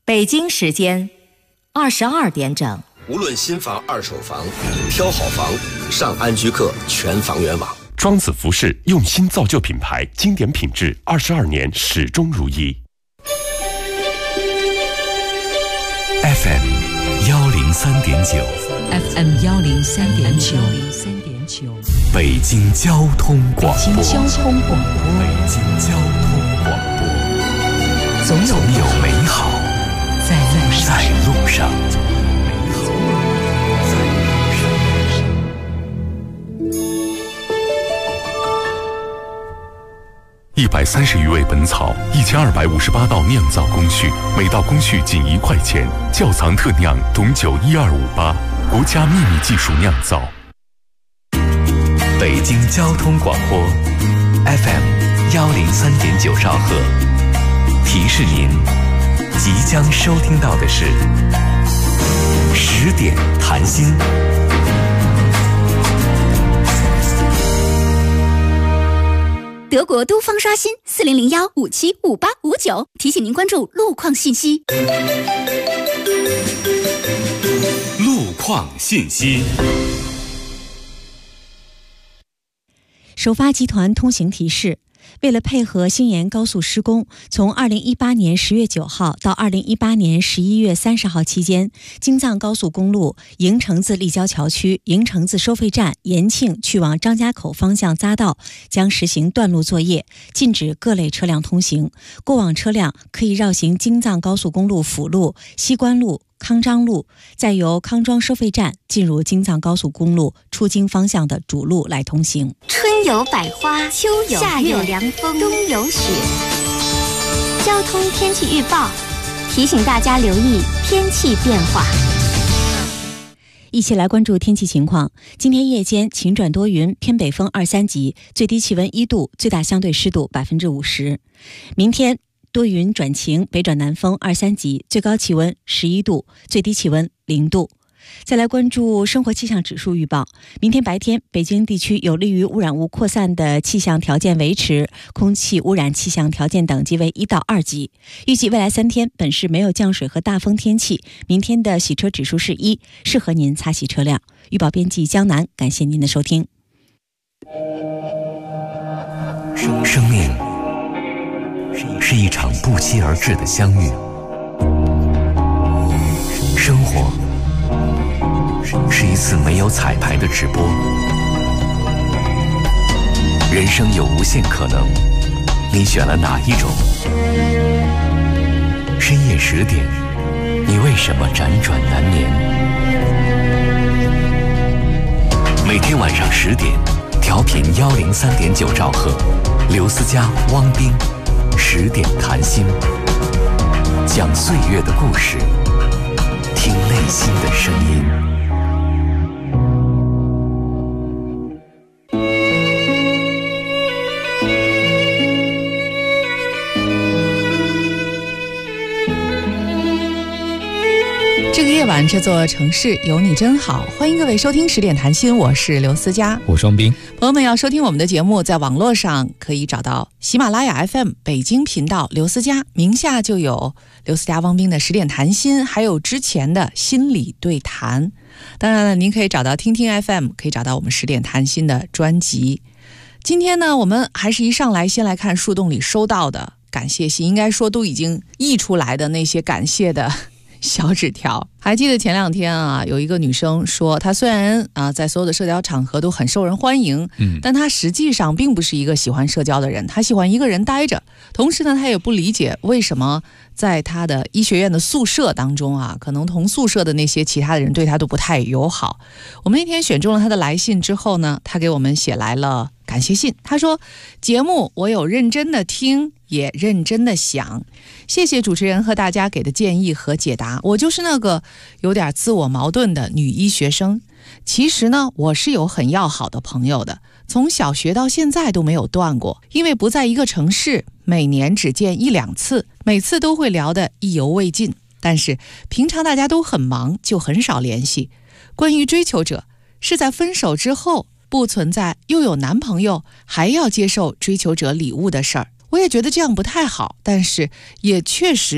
北京时间22点整。 无论新房、二手房，挑好房，上安居客全房源网。 庄子服饰用心造就品牌，经典品质，22年始终如一。 FM 103.9 FM 103.9 北京交通广播。 北京交通广播。 北京交通广播。总有美好在路上。130余味本草，1258道酿造工序，每道工序仅1块钱。窖藏特酿董酒12588，国家秘密技术酿造。北京交通广播 FM 103.9兆赫，提示您即将收听到的是10点谈心。 德国都方刷新4001575859，提醒您关注路况信息。 路况信息。 首发集团通行提示：为了配合新延高速施工，从2018年10月9号到2018年11月30号期间，京藏高速公路营城自立交桥区、营城自收费站、延庆去往张家口方向匝道将实行断路作业，禁止各类车辆通行。过往车辆可以绕行京藏高速公路辅路、西关路、康庄路，再由康庄收费站进入京藏高速公路出京方向的主路来通行。 春有百花，秋有夏有凉风，冬有雪。交通天气预报提醒大家留意天气变化。 一起来关注天气情况。今天夜间晴转多云，偏北风2、3级，最低气温1度，最大相对湿度50%。明天多云转晴，北转南风2、3级，最高气温11度，最低气温0度。再来关注生活气象指数预报。明天白天，北京地区有利于污染物扩散的气象条件维持，空气污染气象条件等级为1到2级。预计未来3天，本市没有降水和大风天气。明天的洗车指数是1，适合您擦洗车辆。预报编辑江南，感谢您的收听。 生命是一场不期而至的相遇，生活是一次没有彩排的直播，人生有无限可能，你选了哪一种？深夜10点，你为什么辗转难眠？每天晚上10点，调频103.9兆赫，刘思佳、汪斌10点谈心，讲岁月的故事，听内心的声音。 这个夜晚，这座城市有你真好。欢迎各位收听10点谈心，我是刘思佳， 我是汪斌。 朋友们要收听我们的节目，在网络上可以找到喜马拉雅 FM 北京频道刘思佳，名下就有刘思佳、汪斌的10点谈心，还有之前的心理对谈。当然了，您可以找到听听 FM， 可以找到我们10点谈心的专辑。今天呢，我们还是一上来先来看树洞里收到的感谢信，应该说都已经溢出来的那些感谢的小纸条。还记得前2天啊，有一个女生说，她虽然在所有的社交场合都很受人欢迎，但她实际上并不是一个喜欢社交的人，她喜欢一个人待着。同时呢，她也不理解为什么在她的医学院的宿舍当中啊，可能同宿舍的那些其他的人对她都不太友好。我们那天选中了她的来信之后呢，她给我们写来了感谢信。她说，节目我有认真的听，也认真的想，谢谢主持人和大家给的建议和解答。我就是那个有点自我矛盾的女医学生。其实呢，我是有很要好的朋友的，从小学到现在都没有断过。因为不在一个城市，每年只见1、2次，每次都会聊得意犹未尽。但是平常大家都很忙，就很少联系。关于追求者，是在分手之后不存在又有男朋友还要接受追求者礼物的事儿。我也觉得这样不太好，但是也确实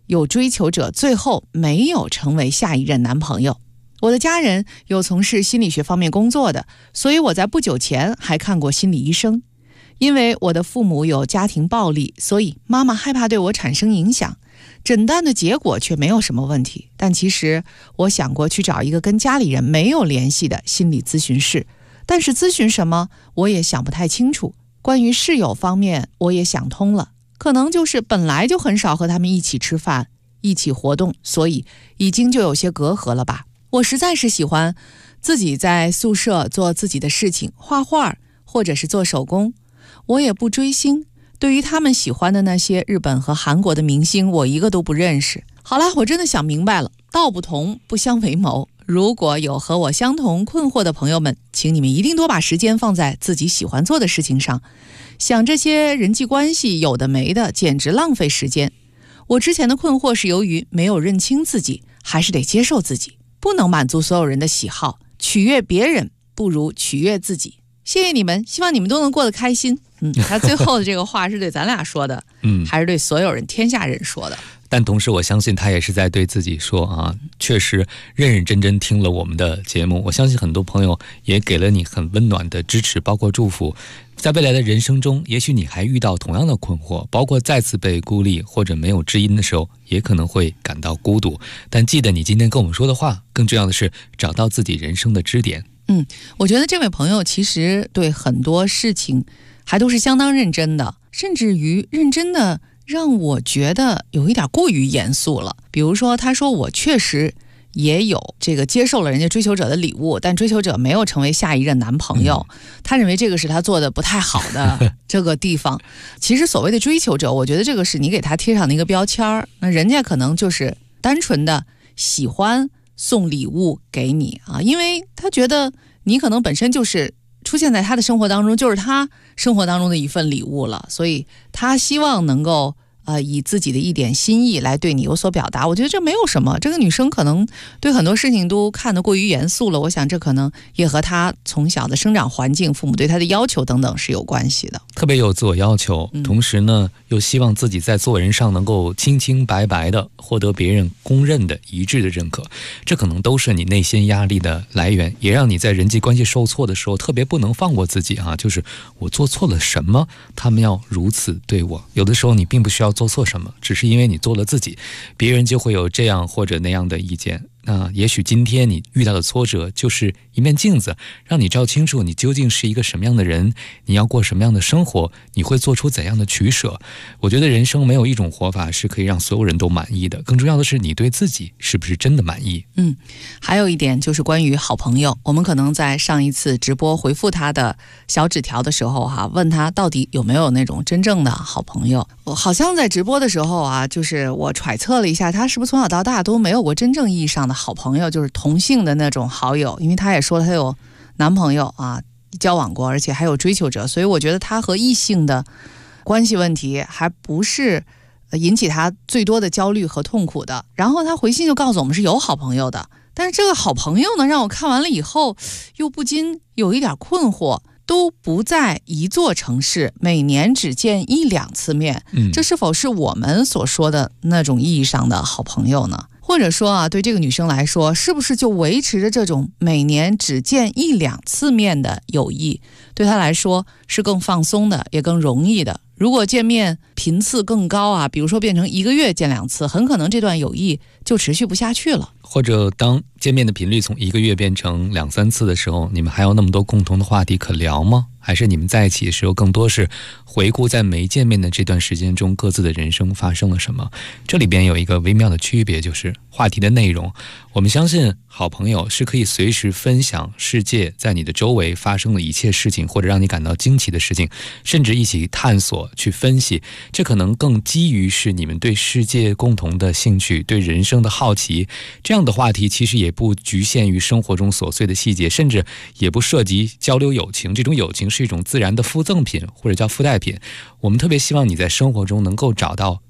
有追求者最后没有成为下一任男朋友。我的家人有从事心理学方面工作的，所以我在不久前还看过心理医生。因为我的父母有家庭暴力，所以妈妈害怕对我产生影响，诊断的结果却没有什么问题。但其实我想过去找一个跟家里人没有联系的心理咨询室，但是咨询什么我也想不太清楚。关于室友方面我也想通了，可能就是本来就很少和他们一起吃饭一起活动，所以已经就有些隔阂了吧。我实在是喜欢自己在宿舍做自己的事情，画画或者是做手工。我也不追星，对于他们喜欢的那些日本和韩国的明星，我一个都不认识。好了，我真的想明白了，道不同不相为谋。如果有和我相同困惑的朋友们，请你们一定多把时间放在自己喜欢做的事情上，想这些人际关系有的没的，简直浪费时间。我之前的困惑是由于没有认清自己，还是得接受自己，不能满足所有人的喜好，取悦别人不如取悦自己。谢谢你们，希望你们都能过得开心。他最后的这个话是对咱俩说的，还是对所有人天下人说的？ 但同时我相信他也是在对自己说啊，确实认认真真听了我们的节目，我相信很多朋友也给了你很温暖的支持，包括祝福。在未来的人生中，也许你还遇到同样的困惑，包括再次被孤立或者没有知音的时候，也可能会感到孤独。但记得你今天跟我们说的话，更重要的是找到自己人生的支点。 我觉得这位朋友其实对很多事情还都是相当认真的，甚至于认真的让我觉得有一点过于严肃了。比如说他说我确实也有这个接受了人家追求者的礼物，但追求者没有成为下一任男朋友，他认为这个是他做的不太好的这个地方。其实所谓的追求者，我觉得这个是你给他贴上的一个标签儿，那人家可能就是单纯的喜欢送礼物给你啊，因为他觉得你可能本身就是出现在他的生活当中，就是他生活当中的一份礼物了，所以他希望能够以自己的一点心意来对你有所表达。我觉得这没有什么，这个女生可能对很多事情都看得过于严肃了，我想这可能也和她从小的生长环境、父母对她的要求等等是有关系的。 特别有自我要求，同时呢又希望自己在做人上能够清清白白的获得别人公认的一致的认可，这可能都是你内心压力的来源，也让你在人际关系受挫的时候特别不能放过自己啊！就是我做错了什么，他们要如此对我？有的时候你并不需要做错什么，只是因为你做了自己，别人就会有这样或者那样的意见。那也许今天你遇到的挫折就是一面镜子，让你照清楚你究竟是一个什么样的人，你要过什么样的生活，你会做出怎样的取舍。我觉得人生没有一种活法是可以让所有人都满意的，更重要的是你对自己是不是真的满意。 还有一点就是关于好朋友，我们可能在上一次直播回复他的小纸条的时候问他到底有没有那种真正的好朋友。我好像在直播的时候就是我揣测了一下，他是不是从小到大都没有过真正意义上的好朋友，就是同性的那种好友。因为他也说他有男朋友交往过，而且还有追求者，所以我觉得他和异性的关系问题还不是引起他最多的焦虑和痛苦的。然后他回信就告诉我们是有好朋友的，但是这个好朋友呢，让我看完了以后又不禁有一点困惑，都不在一座城市，每年只见1-2次面，这是否是我们所说的那种意义上的好朋友呢？或者说对这个女生来说，是不是就维持着这种每年只见1-2次面的友谊，对她来说是更放松的，也更容易的？如果见面频次更高比如说变成1个月见2次，很可能这段友谊就持续不下去了。 或者当见面的频率从1个月变成2-3次的时候，你们还有那么多共同的话题可聊吗？还是你们在一起的时候更多是回顾在没见面的这段时间中各自的人生发生了什么？这里边有一个微妙的区别，就是话题的内容。我们相信好朋友是可以随时分享世界在你的周围发生的一切事情，或者让你感到惊奇的事情，甚至一起探索去分析。这可能更基于是你们对世界共同的兴趣，对人生的好奇。这样的话题其实也不局限于生活中琐碎的细节，甚至也不涉及交流友情，这种友情是一种自然的附赠品或者叫附带品。我们特别希望你在生活中能够找到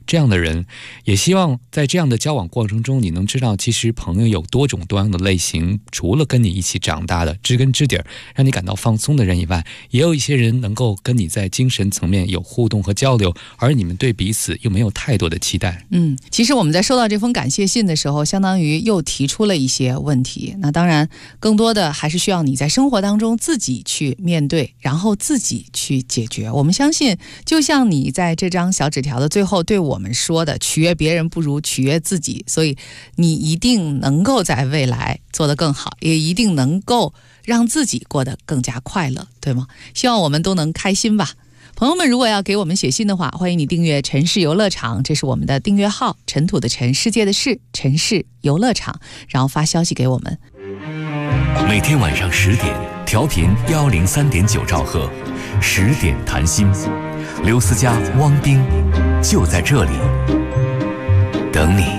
这样的人，也希望在这样的交往过程中，你能知道其实朋友有多种多样的类型，除了跟你一起长大的知根知底让你感到放松的人以外，也有一些人能够跟你在精神层面有互动和交流，而你们对彼此又没有太多的期待。 其实我们在收到这封感谢信的时候，相当于又提出了一些问题。那当然更多的还是需要你在生活当中自己去面对，然后自己去解决。我们相信就像你在这张小纸条的最后对我们说的，取悦别人不如取悦自己，所以你一定能够在未来做得更好，也一定能够让自己过得更加快乐，对吗？希望我们都能开心吧。朋友们，如果要给我们写信的话，欢迎你订阅城市游乐场，这是我们的订阅号，尘土的尘，世界的世，城市游乐场，然后发消息给我们。 每天晚上10点，调频103.9兆赫，10点谈心，刘思佳、汪冰就在这里等你。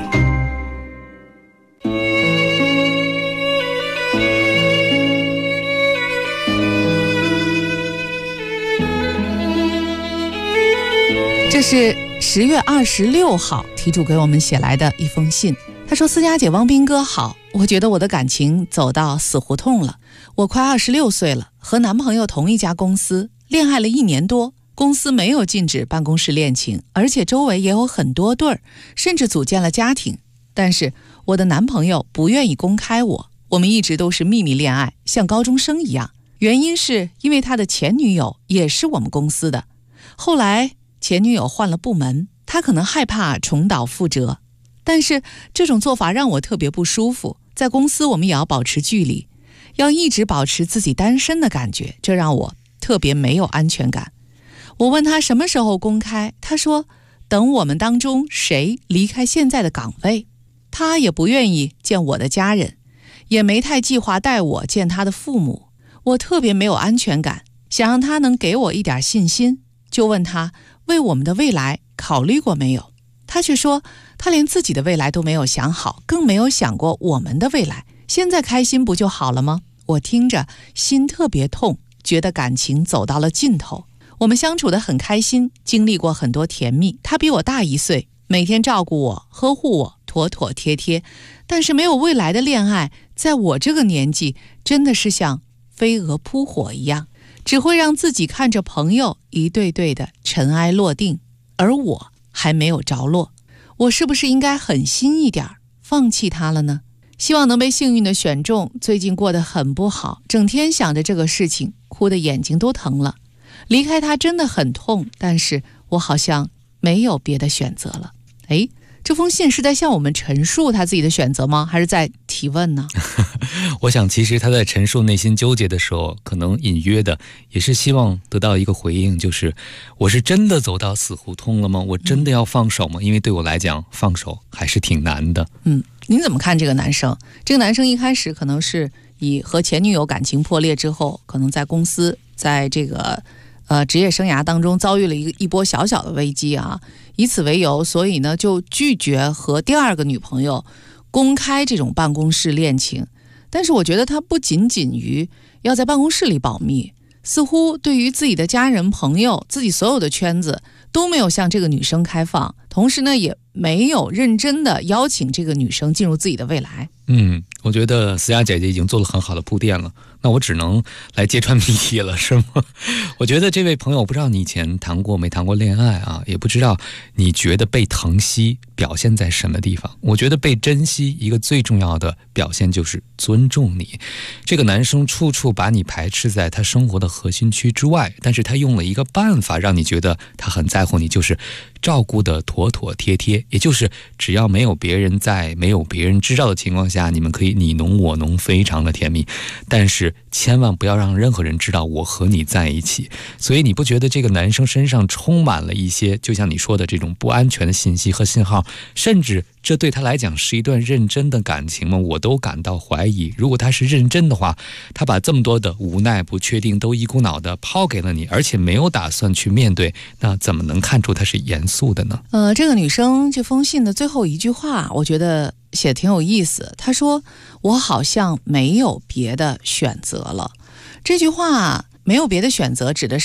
这是10月26号题主给我们写来的一封信。他说：思佳姐、汪斌哥好，我觉得我的感情走到死胡同了。我快26岁了，和男朋友同一家公司，恋爱了1年多，公司没有禁止办公室恋情，而且周围也有很多对儿，甚至组建了家庭。但是我的男朋友不愿意公开我们一直都是秘密恋爱，像高中生一样。原因是因为他的前女友也是我们公司的，后来前女友换了部门，他可能害怕重蹈覆辙，但是这种做法让我特别不舒服。在公司我们也要保持距离，要一直保持自己单身的感觉，这让我特别没有安全感。我问他什么时候公开，他说等我们当中谁离开现在的岗位。他也不愿意见我的家人，也没太计划带我见他的父母。我特别没有安全感，想让他能给我一点信心，就问他为我们的未来考虑过没有。他却说他连自己的未来都没有想好，更没有想过我们的未来，现在开心不就好了吗？我听着心特别痛，觉得感情走到了尽头。我们相处得很开心，经历过很多甜蜜，他比我大1岁，每天照顾我，呵护我，妥妥帖帖。但是没有未来的恋爱，在我这个年纪真的是像飞蛾扑火一样，只会让自己看着朋友一对对的尘埃落定，而我还没有着落。我是不是应该狠心一点，放弃他了呢？希望能被幸运的选中。最近过得很不好，整天想着这个事情，哭得眼睛都疼了。离开他真的很痛，但是我好像没有别的选择了。这封信是在向我们陈述他自己的选择吗？还是在提问呢？ 我想其实他在陈述内心纠结的时候，可能隐约的也是希望得到一个回应，就是我是真的走到死胡同了吗？我真的要放手吗？因为对我来讲放手还是挺难的。 您怎么看这个男生？这个男生一开始可能是以和前女友感情破裂之后，可能在公司在这个职业生涯当中遭遇了一波小小的危机啊，以此为由，所以呢就拒绝和第二个女朋友公开这种办公室恋情。但是我觉得他不仅仅于要在办公室里保密，似乎对于自己的家人朋友，自己所有的圈子都没有向这个女生开放，同时呢也没有认真的邀请这个女生进入自己的未来。 我觉得思佳姐姐已经做了很好的铺垫了，那我只能来揭穿谜题了，是吗？我觉得这位朋友，不知道你以前谈过没谈过恋爱啊，也不知道你觉得被疼惜表现在什么地方。我觉得被珍惜一个最重要的表现就是尊重你。这个男生处处把你排斥在他生活的核心区之外，但是他用了一个办法让你觉得他很在乎你，就是照顾的妥妥帖帖，也就是只要没有别人在，没有别人知道的情况下，你们可以你侬我侬，非常的甜蜜，但是千万不要让任何人知道我和你在一起。所以你不觉得这个男生身上充满了一些就像你说的这种不安全的信息和信号，甚至这对他来讲是一段认真的感情吗？我都感到怀疑。如果他是认真的话，他把这么多的无奈不确定都一股脑的抛给了你，而且没有打算去面对，那怎么能看出他是严肃的呢？ 这个女生这封信的最后一句话我觉得写得挺有意思。她说我好像没有别的选择了。这句话没有别的选择指的是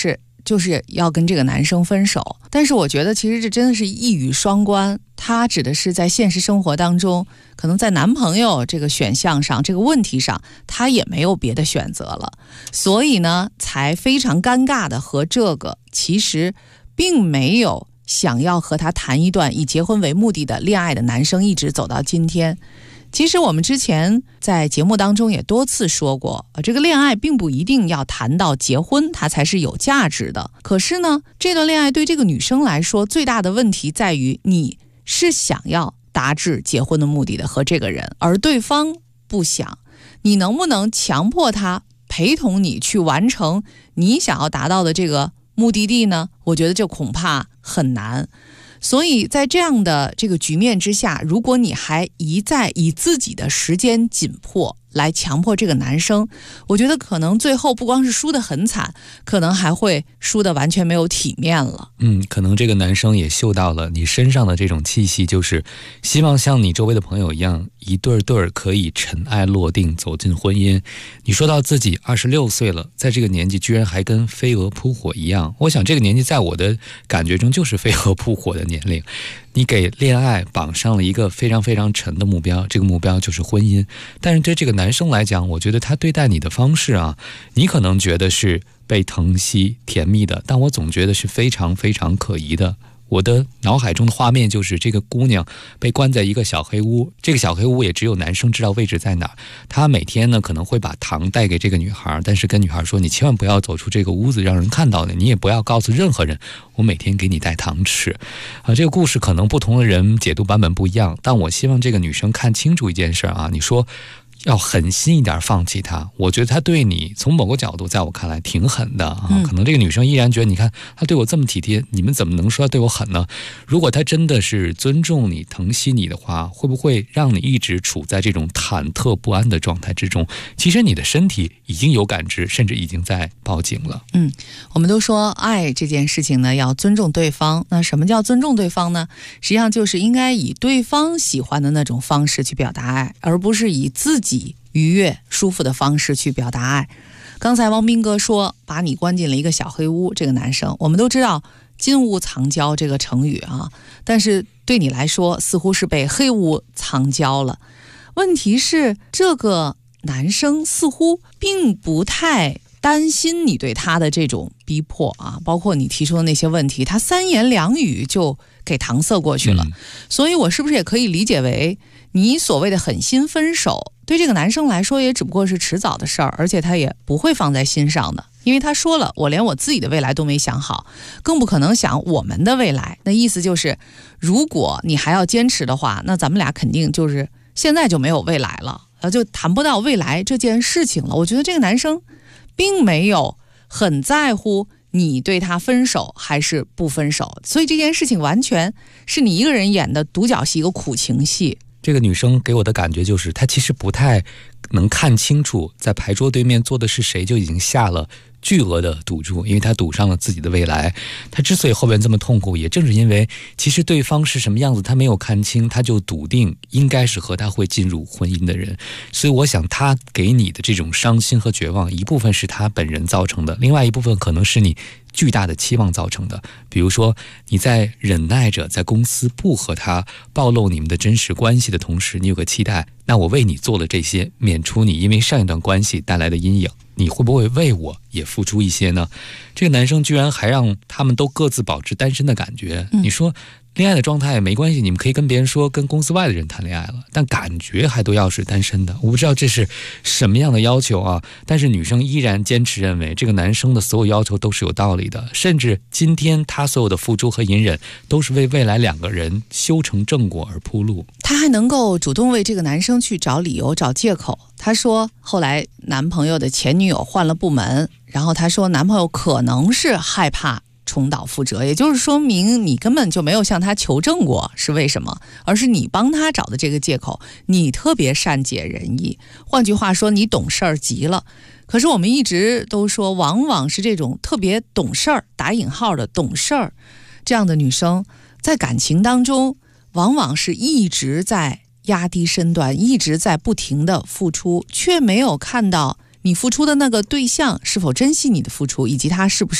就是要跟这个男生分手。但是我觉得其实这真的是一语双关，他指的是在现实生活当中，可能在男朋友这个选项上，这个问题上，他也没有别的选择了，所以呢才非常尴尬的和这个其实并没有想要和他谈一段以结婚为目的的恋爱的男生一直走到今天。其实我们之前在节目当中也多次说过，这个恋爱并不一定要谈到结婚它才是有价值的。可是呢，这段恋爱对这个女生来说最大的问题在于，你是想要达至结婚的目的的和这个人，而对方不想，你能不能强迫他陪同你去完成你想要达到的这个目的地呢？我觉得这恐怕很难。所以在这样的这个局面之下，如果你还一再以自己的时间紧迫来强迫这个男生，我觉得可能最后不光是输得很惨，可能还会输得完全没有体面了。 可能这个男生也嗅到了你身上的这种气息，就是希望像你周围的朋友一样，一对对可以尘埃落定走进婚姻。你说到自己26岁了，在这个年纪居然还跟飞蛾扑火一样，我想这个年纪在我的感觉中就是飞蛾扑火的年龄。你给恋爱绑上了一个非常非常沉的目标，这个目标就是婚姻。但是对这个男生来讲，我觉得他对待你的方式啊，你可能觉得是被疼惜甜蜜的，但我总觉得是非常非常可疑的。我的脑海中的画面就是这个姑娘被关在一个小黑屋，这个小黑屋也只有男生知道位置在哪。他每天呢可能会把糖带给这个女孩，但是跟女孩说，你千万不要走出这个屋子让人看到你，你也不要告诉任何人我每天给你带糖吃。这个故事可能不同的人解读版本不一样，但我希望这个女生看清楚一件事啊，你说要狠心一点放弃他，我觉得他对你从某个角度在我看来挺狠的啊。可能这个女生依然觉得，你看他对我这么体贴，你们怎么能说他对我狠呢？如果他真的是尊重你疼惜你的话，会不会让你一直处在这种忐忑不安的状态之中？其实你的身体已经有感知，甚至已经在报警了。 我们都说爱这件事情呢要尊重对方，那什么叫尊重对方呢？实际上就是应该以对方喜欢的那种方式去表达爱，而不是以自己愉悦舒服的方式去表达爱。刚才汪斌哥说把你关进了一个小黑屋，这个男生我们都知道金屋藏娇这个成语啊，但是对你来说似乎是被黑屋藏娇了。问题是这个男生似乎并不太担心你对他的这种逼迫啊，包括你提出的那些问题，他三言两语就给搪塞过去了。所以我是不是也可以理解为，你所谓的狠心分手对这个男生来说也只不过是迟早的事儿，而且他也不会放在心上的，因为他说了，我连我自己的未来都没想好，更不可能想我们的未来。那意思就是，如果你还要坚持的话，那咱们俩肯定就是现在就没有未来了，就谈不到未来这件事情了。我觉得这个男生并没有很在乎你对他分手还是不分手，所以这件事情完全是你一个人演的独角戏，一个苦情戏。 这个女生给我的感觉就是，她其实不太能看清楚在牌桌对面坐的是谁，就已经下了巨额的赌注，因为她赌上了自己的未来。她之所以后边这么痛苦，也正是因为其实对方是什么样子她没有看清，她就笃定应该是和她会进入婚姻的人。所以我想她给你的这种伤心和绝望，一部分是她本人造成的，另外一部分可能是你巨大的期望造成的。比如说你在忍耐着在公司不和他暴露你们的真实关系的同时，你有个期待，那我为你做了这些，免除你因为上一段关系带来的阴影，你会不会为我也付出一些呢？这个男生居然还让他们都各自保持单身的感觉。你说恋爱的状态也没关系，你们可以跟别人说跟公司外的人谈恋爱了，但感觉还都要是单身的。我不知道这是什么样的要求啊，但是女生依然坚持认为这个男生的所有要求都是有道理的，甚至今天他所有的付出和隐忍都是为未来两个人修成正果而铺路。 她还能够主动为这个男生去找理由找借口。她说后来男朋友的前女友换了部门，然后她说男朋友可能是害怕重蹈覆辙，也就是说明你根本就没有向他求证过是为什么，而是你帮他找的这个借口，你特别善解人意，换句话说你懂事儿极了。可是我们一直都说，往往是这种特别懂事儿打引号的懂事儿这样的女生，在感情当中往往是一直在压低身段，一直在不停的付出，却没有看到你付出的那个对象是否珍惜你的付出，以及他是不是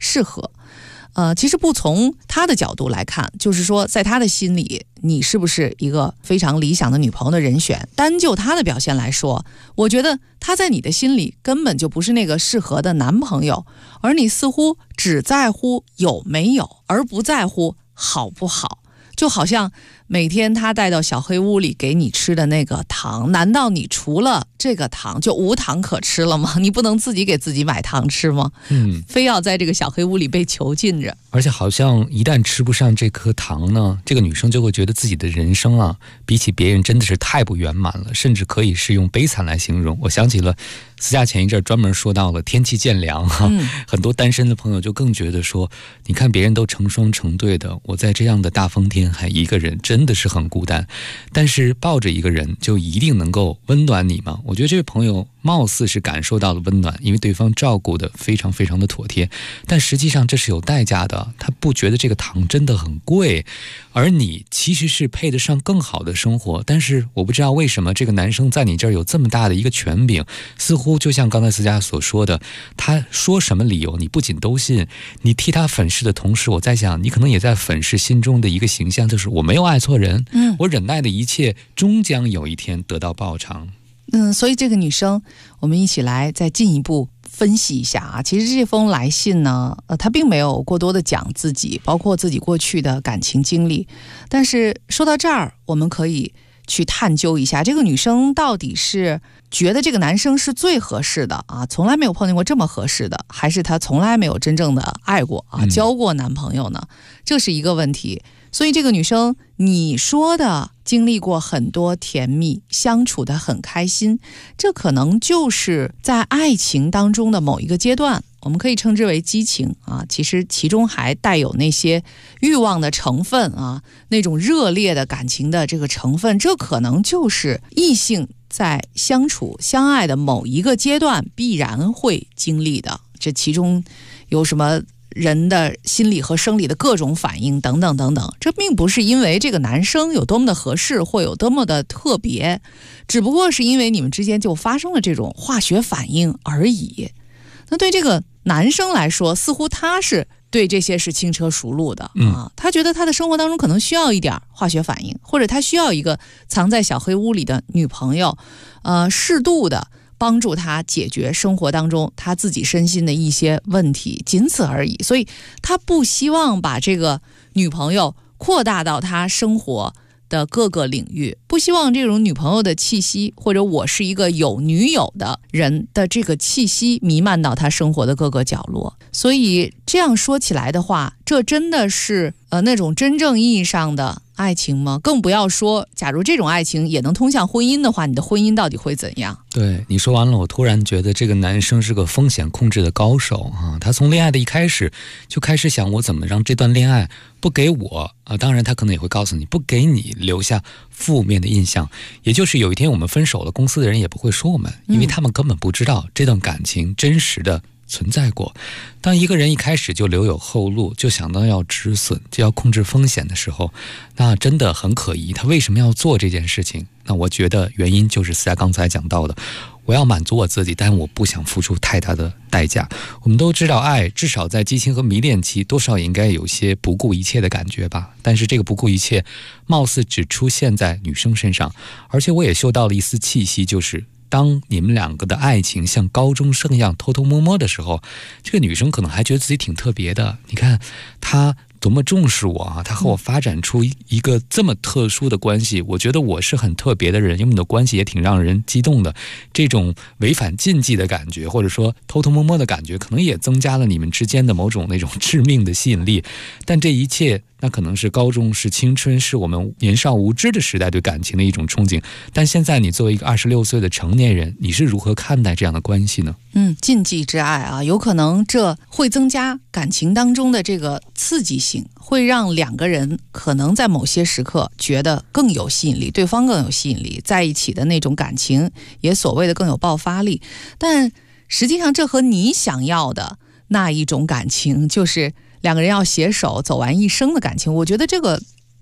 适合。其实不从他的角度来看，就是说在他的心里，你是不是一个非常理想的女朋友的人选？单就他的表现来说，我觉得他在你的心里根本就不是那个适合的男朋友，而你似乎只在乎有没有，而不在乎好不好。就好像每天他带到小黑屋里给你吃的那个糖，难道你除了这个糖就无糖可吃了吗？你不能自己给自己买糖吃吗？非要在这个小黑屋里被囚禁着。 而且好像一旦吃不上这颗糖呢，这个女生就会觉得自己的人生啊，比起别人真的是太不圆满了，甚至可以是用悲惨来形容。我想起了私下前一阵专门说到了天气渐凉很多单身的朋友就更觉得说，你看别人都成双成对的，我在这样的大风天还一个人，真的是很孤单。但是抱着一个人就一定能够温暖你吗？我觉得这位朋友貌似是感受到了温暖，因为对方照顾得非常非常的妥帖，但实际上这是有代价的。他不觉得这个糖真的很贵，而你其实是配得上更好的生活。但是我不知道为什么这个男生在你这儿有这么大的一个权柄，似乎就像刚才思佳所说的，他说什么理由你不仅都信，你替他粉饰的同时，我在想你可能也在粉饰心中的一个形象，就是我没有爱错人，我忍耐的一切终将有一天得到报偿。 所以这个女生，我们一起来再进一步分析一下啊。其实这封来信呢，她并没有过多的讲自己，包括自己过去的感情经历。但是说到这儿，我们可以去探究一下，这个女生到底是觉得这个男生是最合适的啊，从来没有碰见过这么合适的，还是她从来没有真正的爱过啊，交过男朋友呢？这是一个问题。所以这个女生，你说的经历过很多甜蜜，相处得很开心，这可能就是在爱情当中的某一个阶段，我们可以称之为激情啊。其实其中还带有那些欲望的成分啊，那种热烈的感情的这个成分，这可能就是异性在相处相爱的某一个阶段必然会经历的。这其中有什么人的心理和生理的各种反应等等等等，这并不是因为这个男生有多么的合适或有多么的特别，只不过是因为你们之间就发生了这种化学反应而已。那对这个男生来说，似乎他是对这些是轻车熟路的啊，他觉得他的生活当中可能需要一点化学反应，或者他需要一个藏在小黑屋里的女朋友，适度的帮助他解决生活当中他自己身心的一些问题，仅此而已。所以他不希望把这个女朋友扩大到他生活的各个领域，不希望这种女朋友的气息，或者我是一个有女友的人的这个气息弥漫到他生活的各个角落。所以这样说起来的话，这真的是那种真正意义上的爱情吗？更不要说假如这种爱情也能通向婚姻的话，你的婚姻到底会怎样？ 对，你说完了，我突然觉得这个男生是个风险控制的高手啊！他从恋爱的一开始就开始想，我怎么让这段恋爱不给我当然他可能也会告诉你，不给你留下负面的印象，也就是有一天我们分手了，公司的人也不会说我们，因为他们根本不知道这段感情真实的存在过。当一个人一开始就留有后路，就想到要止损，就要控制风险的时候，那真的很可疑。他为什么要做这件事情？那我觉得原因就是思佳刚才讲到的，我要满足我自己，但我不想付出太大的代价。我们都知道，爱至少在激情和迷恋期多少应该有些不顾一切的感觉吧，但是这个不顾一切貌似只出现在女生身上。而且我也嗅到了一丝气息，就是当你们两个的爱情像高中生一样偷偷摸摸的时候，这个女生可能还觉得自己挺特别的。你看她多么重视我啊！他和我发展出一个这么特殊的关系，我觉得我是很特别的人，因为我们的关系也挺让人激动的。这种违反禁忌的感觉，或者说偷偷摸摸的感觉，可能也增加了你们之间的某种那种致命的吸引力。但这一切，那可能是高中，是青春，是我们年少无知的时代对感情的一种憧憬。但现在你作为一个26岁的成年人，你是如何看待这样的关系呢？ 禁忌之爱啊，有可能这会增加感情当中的这个刺激性，会让两个人可能在某些时刻觉得更有吸引力，对方更有吸引力，在一起的那种感情也所谓的更有爆发力。但实际上这和你想要的那一种感情，就是两个人要携手走完一生的感情，我觉得这个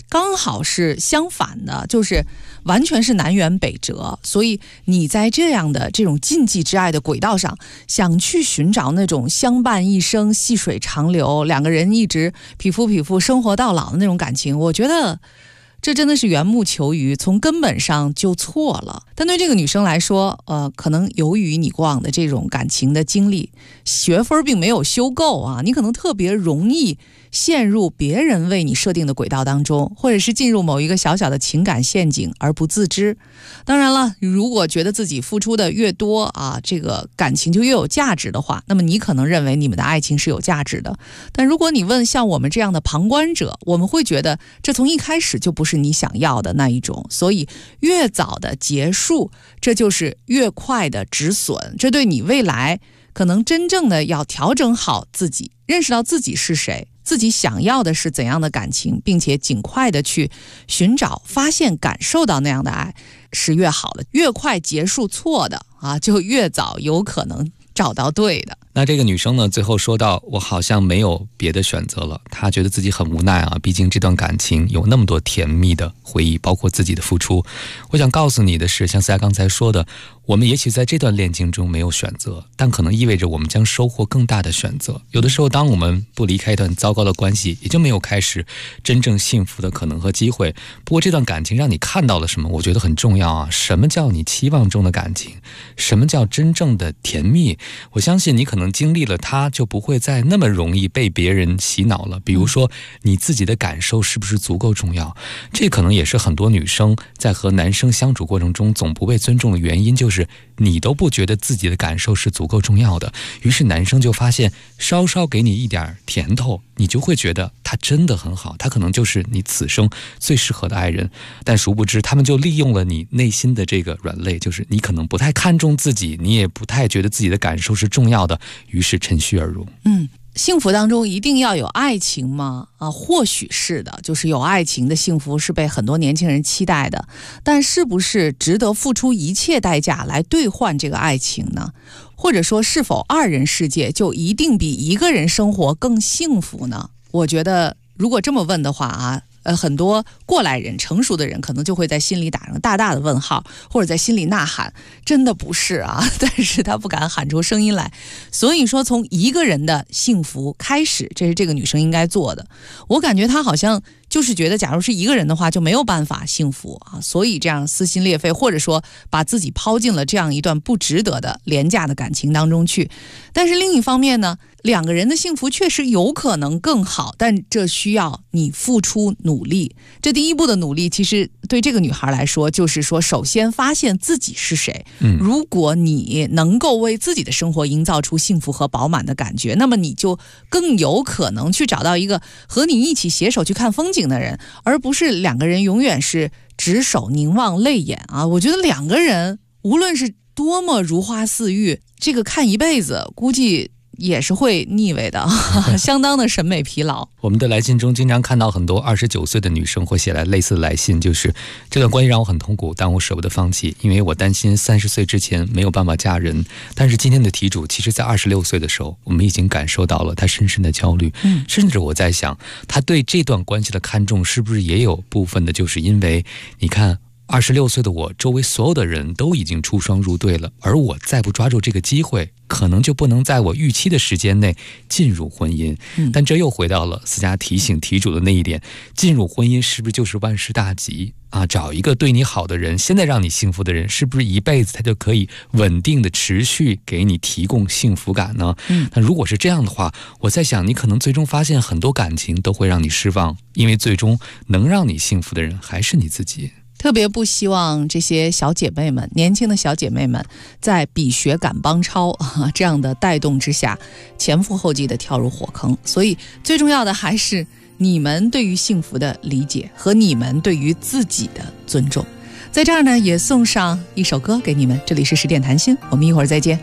刚好是相反的，就是完全是南辕北辙。所以你在这样的这种禁忌之爱的轨道上，想去寻找那种相伴一生、细水长流，两个人一直匹夫匹夫生活到老的那种感情，我觉得这真的是缘木求鱼，从根本上就错了。但对这个女生来说，可能由于你过往的这种感情的经历，学分并没有修够啊，你可能特别容易陷入别人为你设定的轨道当中，或者是进入某一个小小的情感陷阱而不自知。当然了，如果觉得自己付出的越多啊，这个感情就越有价值的话，那么你可能认为你们的爱情是有价值的。但如果你问像我们这样的旁观者，我们会觉得这从一开始就不是你想要的那一种，所以越早的结束，这就是越快的止损。这对你未来可能真正的要调整好自己，认识到自己是谁，自己想要的是怎样的感情，并且尽快的去寻找、发现、感受到那样的爱是越好的。越快结束错的啊，就越早有可能找到对的。 那这个女生呢，最后说到，我好像没有别的选择了。她觉得自己很无奈啊，毕竟这段感情有那么多甜蜜的回忆，包括自己的付出。我想告诉你的是，像思佳刚才说的，我们也许在这段恋情中没有选择，但可能意味着我们将收获更大的选择。有的时候，当我们不离开一段糟糕的关系，也就没有开始真正幸福的可能和机会。不过这段感情让你看到了什么，我觉得很重要啊。什么叫你期望中的感情？什么叫真正的甜蜜？我相信你可能经历了它，就不会再那么容易被别人洗脑了。比如说你自己的感受是不是足够重要，这可能也是很多女生在和男生相处过程中总不被尊重的原因，就是你都不觉得自己的感受是足够重要的。于是男生就发现稍稍给你一点甜头，你就会觉得他真的很好，他可能就是你此生最适合的爱人。但殊不知他们就利用了你内心的这个软肋，就是你可能不太看重自己，你也不太觉得自己的感受是重要的，于是趁虚而入。 幸福当中一定要有爱情吗？或许是的，就是有爱情的幸福是被很多年轻人期待的，但是不是值得付出一切代价来兑换这个爱情呢？或者说，是否二人世界就一定比一个人生活更幸福呢？我觉得如果这么问的话啊，很多过来人、成熟的人可能就会在心里打上大大的问号，或者在心里呐喊，真的不是啊，但是他不敢喊出声音来。所以说，从一个人的幸福开始，这是这个女生应该做的。我感觉她好像就是觉得，假如是一个人的话，就没有办法幸福啊，所以这样撕心裂肺，或者说把自己抛进了这样一段不值得的廉价的感情当中去。但是另一方面呢，两个人的幸福确实有可能更好，但这需要你付出努力。这第一步的努力，其实对这个女孩来说，就是说首先发现自己是谁。如果你能够为自己的生活营造出幸福和饱满的感觉，那么你就更有可能去找到一个和你一起携手去看风景的人，而不是两个人永远是执手凝望泪眼啊！我觉得两个人无论是多么如花似玉，这个看一辈子估计也是会腻味的，相当的审美疲劳。 我们的来信中经常看到很多29岁的女生会写来类似的来信，就是这段关系让我很痛苦，但我舍不得放弃，因为我担心30岁之前没有办法嫁人。但是今天的题主其实在26岁的时候，我们已经感受到了他深深的焦虑。甚至我在想，他对这段关系的看重是不是也有部分的就是因为你看26岁的我，周围所有的人都已经出双入对了，而我再不抓住这个机会，可能就不能在我预期的时间内进入婚姻。但这又回到了思佳提醒题主的那一点，进入婚姻是不是就是万事大吉啊？找一个对你好的人，现在让你幸福的人，是不是一辈子他就可以稳定的持续给你提供幸福感呢？那如果是这样的话，我在想你可能最终发现很多感情都会让你失望，因为最终能让你幸福的人还是你自己。 特别不希望这些小姐妹们，年轻的小姐妹们，在比学赶帮超这样的带动之下，前赴后继的跳入火坑。所以最重要的还是你们对于幸福的理解和你们对于自己的尊重。在这儿呢，也送上一首歌给你们，这里是10点谈心，我们一会儿再见。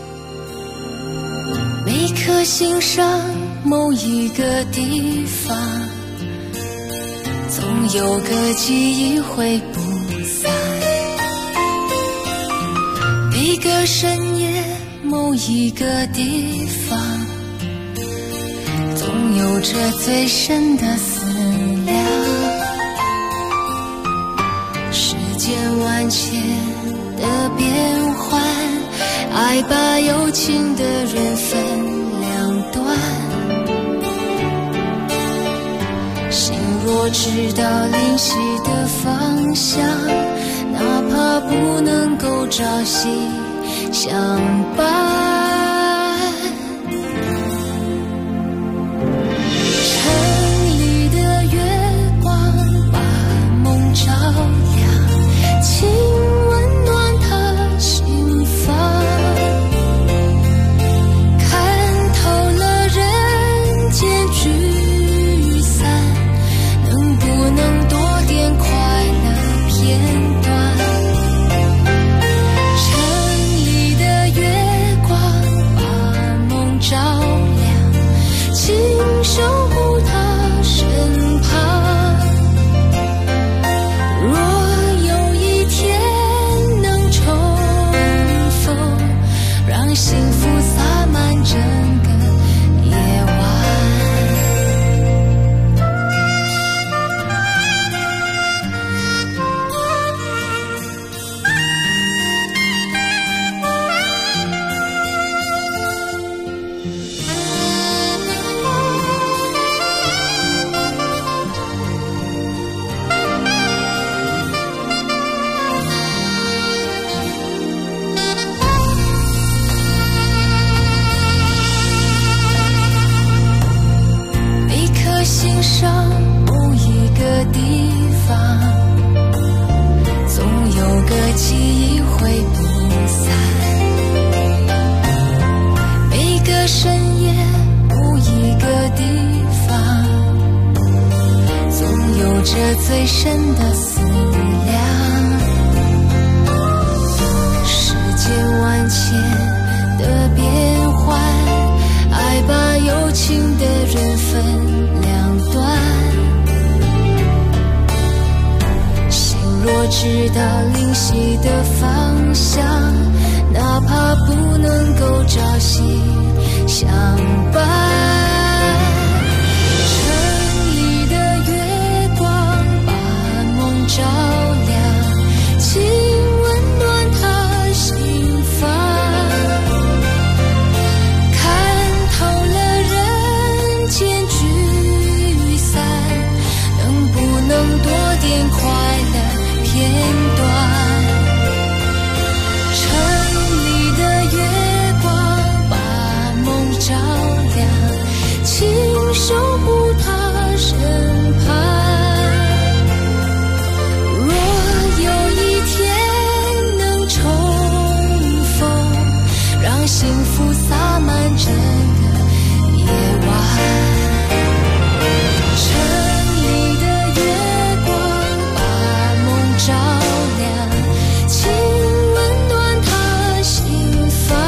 每颗心上某一个地方，总有个记忆会不散，每个深夜某一个地方，总有着最深的思量。 万千的变幻，爱把有情的人分两端。心若知道灵犀的方向，哪怕不能够朝夕相伴。照亮，请温暖他心房，看透了人间聚散，能不能多点快乐片段？城里的月光把梦照亮，请守护他身旁。幸福洒满整个夜心上某一个地方，总有个记忆会不散。每个深夜某一个地方，总有着最深的思量。世间万千的变幻，爱把有情的人分两端。心若知道灵犀的方向，哪怕不能够朝夕相伴。城里的月光把梦照亮，请温暖他心房。能多点快乐片段，城里的月光把梦照亮，请守护他身旁。若有一天能重逢，让幸福洒满整个夜晚。照亮，请温暖他心房，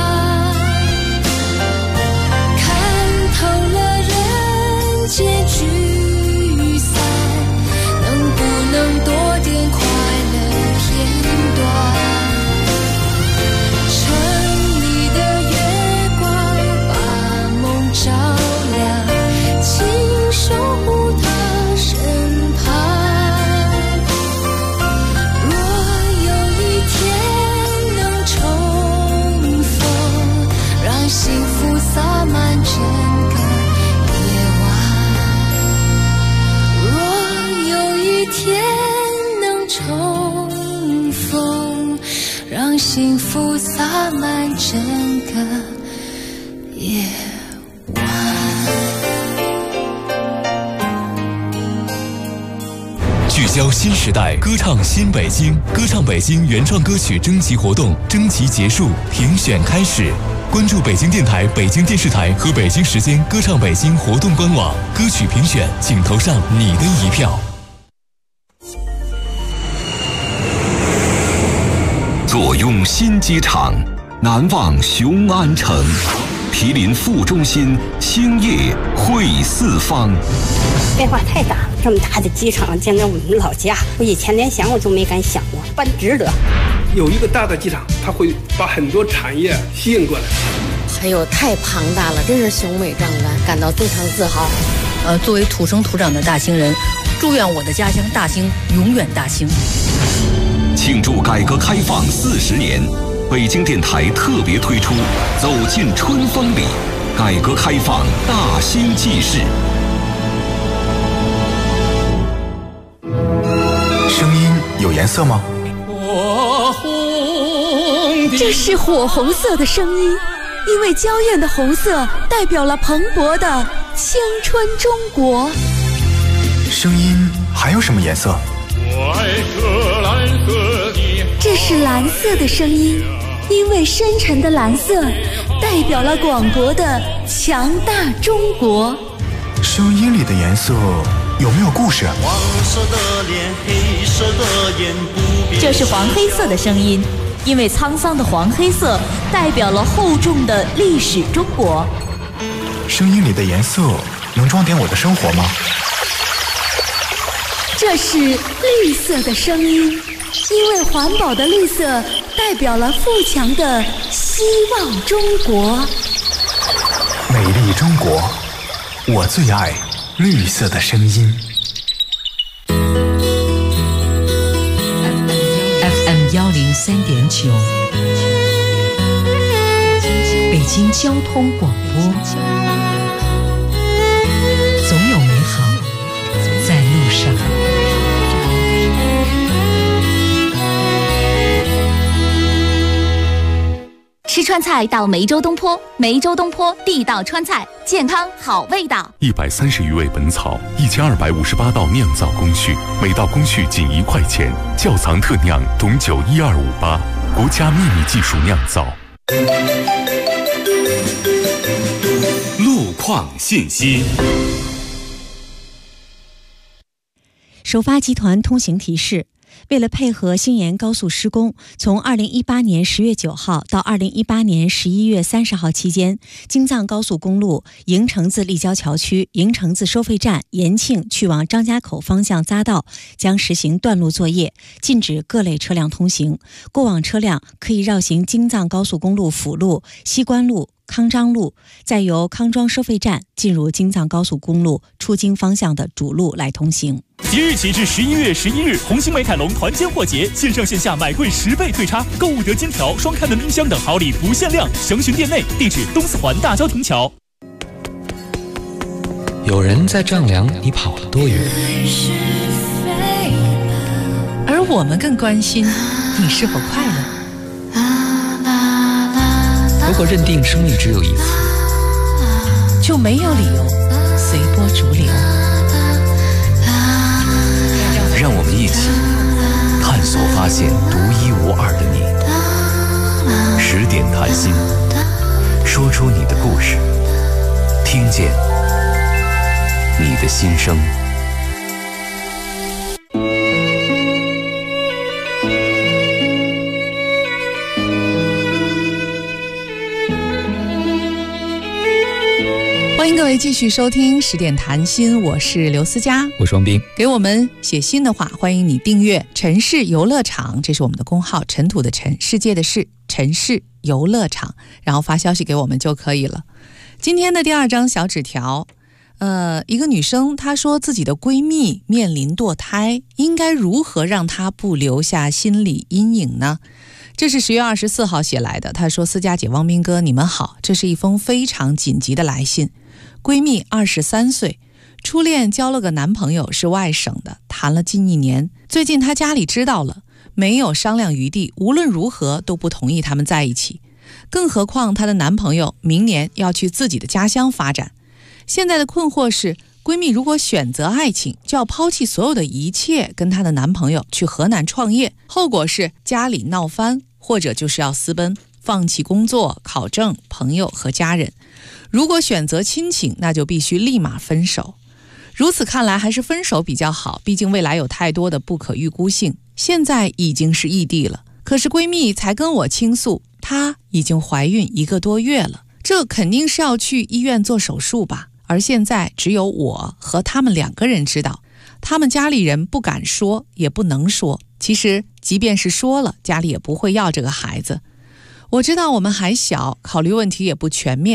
看透了人间聚散，能不能多点快乐片段？城里的月光把梦照亮，请守护他身旁。幸福洒满整个夜晚。若有一天能重逢，让幸福洒满整个夜晚。 聚焦新时代，歌唱新北京，歌唱北京原创歌曲征集活动征集结束，评选开始。关注北京电台、北京电视台和北京时间歌唱北京活动官网，歌曲评选，请投上你的一票。 坐拥新机场，难忘雄安城，毗邻副中心，兴业汇四方。 变化太大了，这么大的机场，简直我们老家，我以前连想我都没敢想过，办值得。 有一个大的机场，它会把很多产业吸引过来。 还有太庞大了，真是雄伟壮观，感到非常自豪。 作为土生土长的大兴人，祝愿我的家乡大兴永远大兴。 庆祝改革开放40年，北京电台特别推出《走进春风里》，改革开放大兴记事。 声音有颜色吗？ 这是火红色的声音，因为娇艳的红色代表了蓬勃的青春中国。 声音还有什么颜色？ 这是蓝色的声音，因为深沉的蓝色代表了广博的强大中国。 声音里的颜色有没有故事？ 黄色的脸，黑色的眼，不变。 这是黄黑色的声音，因为沧桑的黄黑色代表了厚重的历史中国。 声音里的颜色能装点我的生活吗？ 这是绿色的声音，因为环保的绿色代表了富强的希望中国。 美丽中国，我最爱绿色的声音。 FM 103.9，北京交通广播，总有美好在路上。 吃川菜到梅州东坡，梅州东坡地道川菜，健康好味道。 130余味本草，1258道酿造工序，每道工序仅1块钱。窖藏特酿董酒12588，国家秘密技术酿造。 路况信息。 首发集团通行提示：为了配合新延高速施工，从2018年10月9号到2018年11月30号期间，京藏高速公路营城自立交桥区、营城自收费站、延庆去往张家口方向匝道将实行断路作业，禁止各类车辆通行。过往车辆可以绕行京藏高速公路辅路、西关路、康庄路，再由康庄收费站进入京藏高速公路出京方向的主路来通行。 即日起至11月11日，红星美凯龙团坚货节，线上线下买贵10倍退差，购物得金条、双开门冰箱等好礼不限量，详询店内。地址：东四环大郊亭桥。 有人在丈量你跑了多远， 而我们更关心你是否快乐。 如果认定生命只有一次， 就没有理由随波逐流。 让我们一起探索发现独一无二的你。10点谈心，说出你的故事，听见你的心声。 欢迎各位继续收听10点谈心，我是刘思佳， 我是王斌。 给我们写信的话，欢迎你订阅城市游乐场，这是我们的公号，尘土的尘，世界的世，城市游乐场，然后发消息给我们就可以了。今天的第2张小纸条，一个女生她说自己的闺蜜面临堕胎，应该如何让她不留下心理阴影呢？这是10月24号写来的。她说：思佳姐、汪斌哥，你们好，这是一封非常紧急的来信。闺蜜23岁，初恋交了个男朋友，是外省的，谈了近1年。最近她家里知道了，没有商量余地，无论如何都不同意他们在一起。更何况她的男朋友明年要去自己的家乡发展。现在的困惑是，闺蜜如果选择爱情，就要抛弃所有的一切，跟她的男朋友去河南创业，后果是家里闹翻，或者就是要私奔，放弃工作、考证、朋友和家人。如果选择亲情，那就必须立马分手。如此看来，还是分手比较好，毕竟未来有太多的不可预估性。现在已经是异地了，可是闺蜜才跟我倾诉，她已经怀孕1个多月了，这肯定是要去医院做手术吧。而现在只有我和他们2个人知道，他们家里人不敢说，也不能说。其实即便是说了，家里也不会要这个孩子。我知道我们还小，考虑问题也不全面，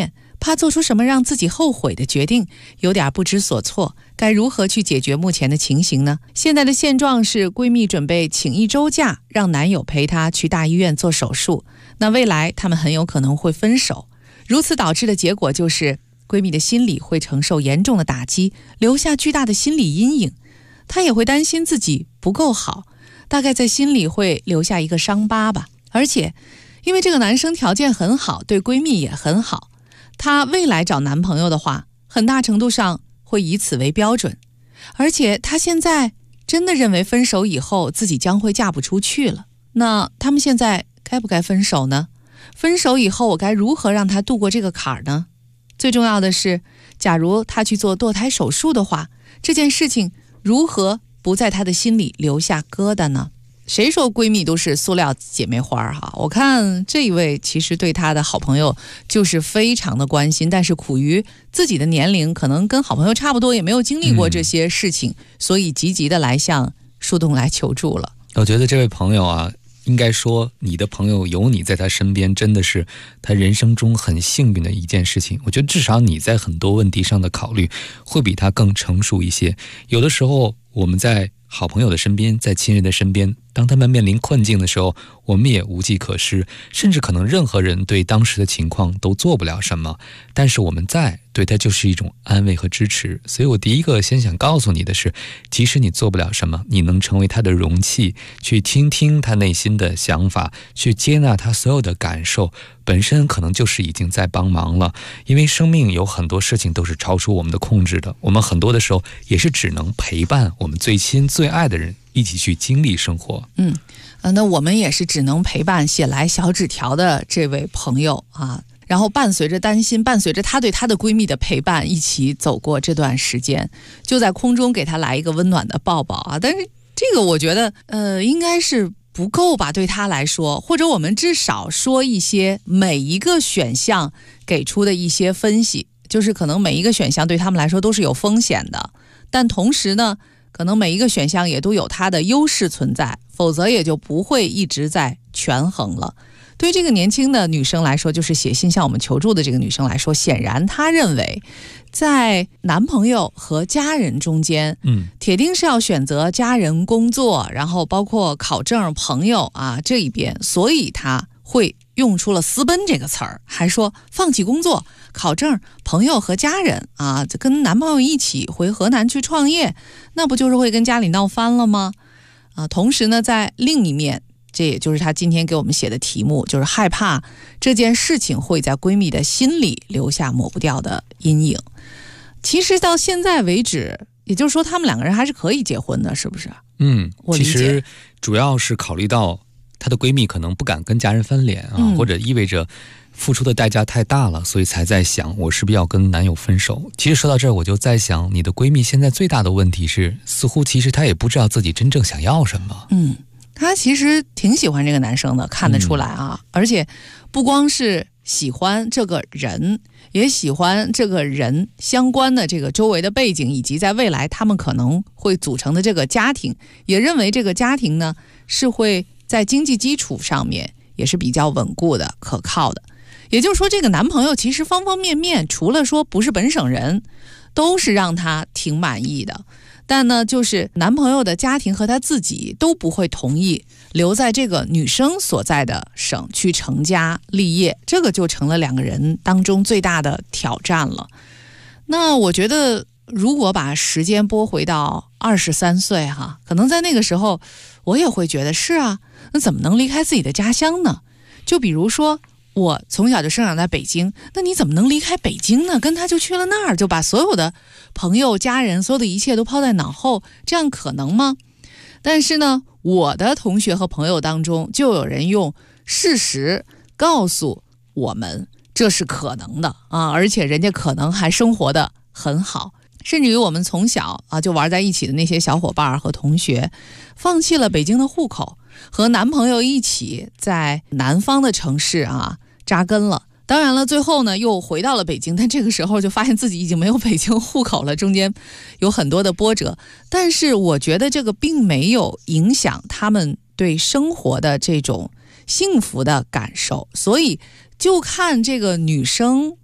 怕做出什么让自己后悔的决定，有点不知所措。该如何去解决目前的情形呢？现在的现状是，闺蜜准备请1周假，让男友陪她去大医院做手术。那未来他们很有可能会分手，如此导致的结果就是闺蜜的心理会承受严重的打击，留下巨大的心理阴影。她也会担心自己不够好，大概在心里会留下一个伤疤吧。而且因为这个男生条件很好，对闺蜜也很好，她未来找男朋友的话，很大程度上会以此为标准。而且她现在真的认为分手以后自己将会嫁不出去了。那他们现在该不该分手呢？分手以后我该如何让她度过这个坎儿呢？最重要的是，假如她去做堕胎手术的话，这件事情如何不在她的心里留下疙瘩呢？谁说闺蜜都是塑料姐妹花哈？我看这一位其实对她的好朋友就是非常的关心，但是苦于自己的年龄可能跟好朋友差不多，也没有经历过这些事情，所以积极的来向树洞来求助了。 我觉得这位朋友啊，应该说你的朋友有你在他身边，真的是他人生中很幸运的一件事情。我觉得至少你在很多问题上的考虑会比他更成熟一些。有的时候我们在好朋友的身边，在亲人的身边，当他们面临困境的时候，我们也无计可施，甚至可能任何人对当时的情况都做不了什么，但是我们在对他就是一种安慰和支持。所以我第一个先想告诉你的是，即使你做不了什么，你能成为他的容器，去倾听他内心的想法，去接纳他所有的感受，本身可能就是已经在帮忙了。因为生命有很多事情都是超出我们的控制的，我们很多的时候也是只能陪伴我们最亲最爱的人一起去经历生活。 那我们也是只能陪伴写来小纸条的这位朋友啊，然后伴随着担心，伴随着她对她的闺蜜的陪伴，一起走过这段时间，就在空中给她来一个温暖的抱抱啊。但是这个我觉得应该是不够吧，对她来说，或者我们至少说一些每一个选项给出的一些分析，就是可能每一个选项对他们来说都是有风险的，但同时呢，可能每一个选项也都有它的优势存在，否则也就不会一直在权衡了。对于这个年轻的女生来说，就是写信向我们求助的这个女生来说，显然她认为在男朋友和家人中间，铁定是要选择家人、工作，然后包括考证、朋友啊这一边，所以她会用出了私奔这个词儿，还说放弃工作、考证、朋友和家人啊，跟男朋友一起回河南去创业，那不就是会跟家里闹翻了吗？同时呢，在另一面，这也就是她今天给我们写的题目，就是害怕这件事情会在闺蜜的心里留下抹不掉的阴影。其实到现在为止，也就是说他们两个人还是可以结婚的，是不是？我理解。 其实主要是考虑到她的闺蜜可能不敢跟家人翻脸啊，或者意味着付出的代价太大了，所以才在想我是不是要跟男友分手。其实说到这儿，我就在想，你的闺蜜现在最大的问题是，似乎其实她也不知道自己真正想要什么。 她其实挺喜欢这个男生的，看得出来啊，而且不光是喜欢这个人，也喜欢这个人相关的这个周围的背景，以及在未来他们可能会组成的这个家庭，也认为这个家庭呢是会在经济基础上面也是比较稳固的、可靠的。也就是说，这个男朋友其实方方面面，除了说不是本省人，都是让她挺满意的。但呢，就是男朋友的家庭和他自己都不会同意留在这个女生所在的省去成家立业，这个就成了两个人当中最大的挑战了。那我觉得，如果把时间拨回到23岁哈，可能在那个时候，我也会觉得是啊，那怎么能离开自己的家乡呢？就比如说，我从小就生长在北京，那你怎么能离开北京呢？跟他就去了那儿，就把所有的朋友、家人，所有的一切都抛在脑后，这样可能吗？但是呢，我的同学和朋友当中，就有人用事实告诉我们这是可能的啊，而且人家可能还生活得很好。甚至于我们从小就玩在一起的那些小伙伴和同学，放弃了北京的户口，和男朋友一起在南方的城市扎根了。当然了，最后呢又回到了北京，但这个时候就发现自己已经没有北京户口了，中间有很多的波折。但是我觉得这个并没有影响他们对生活的这种幸福的感受，所以就看这个女生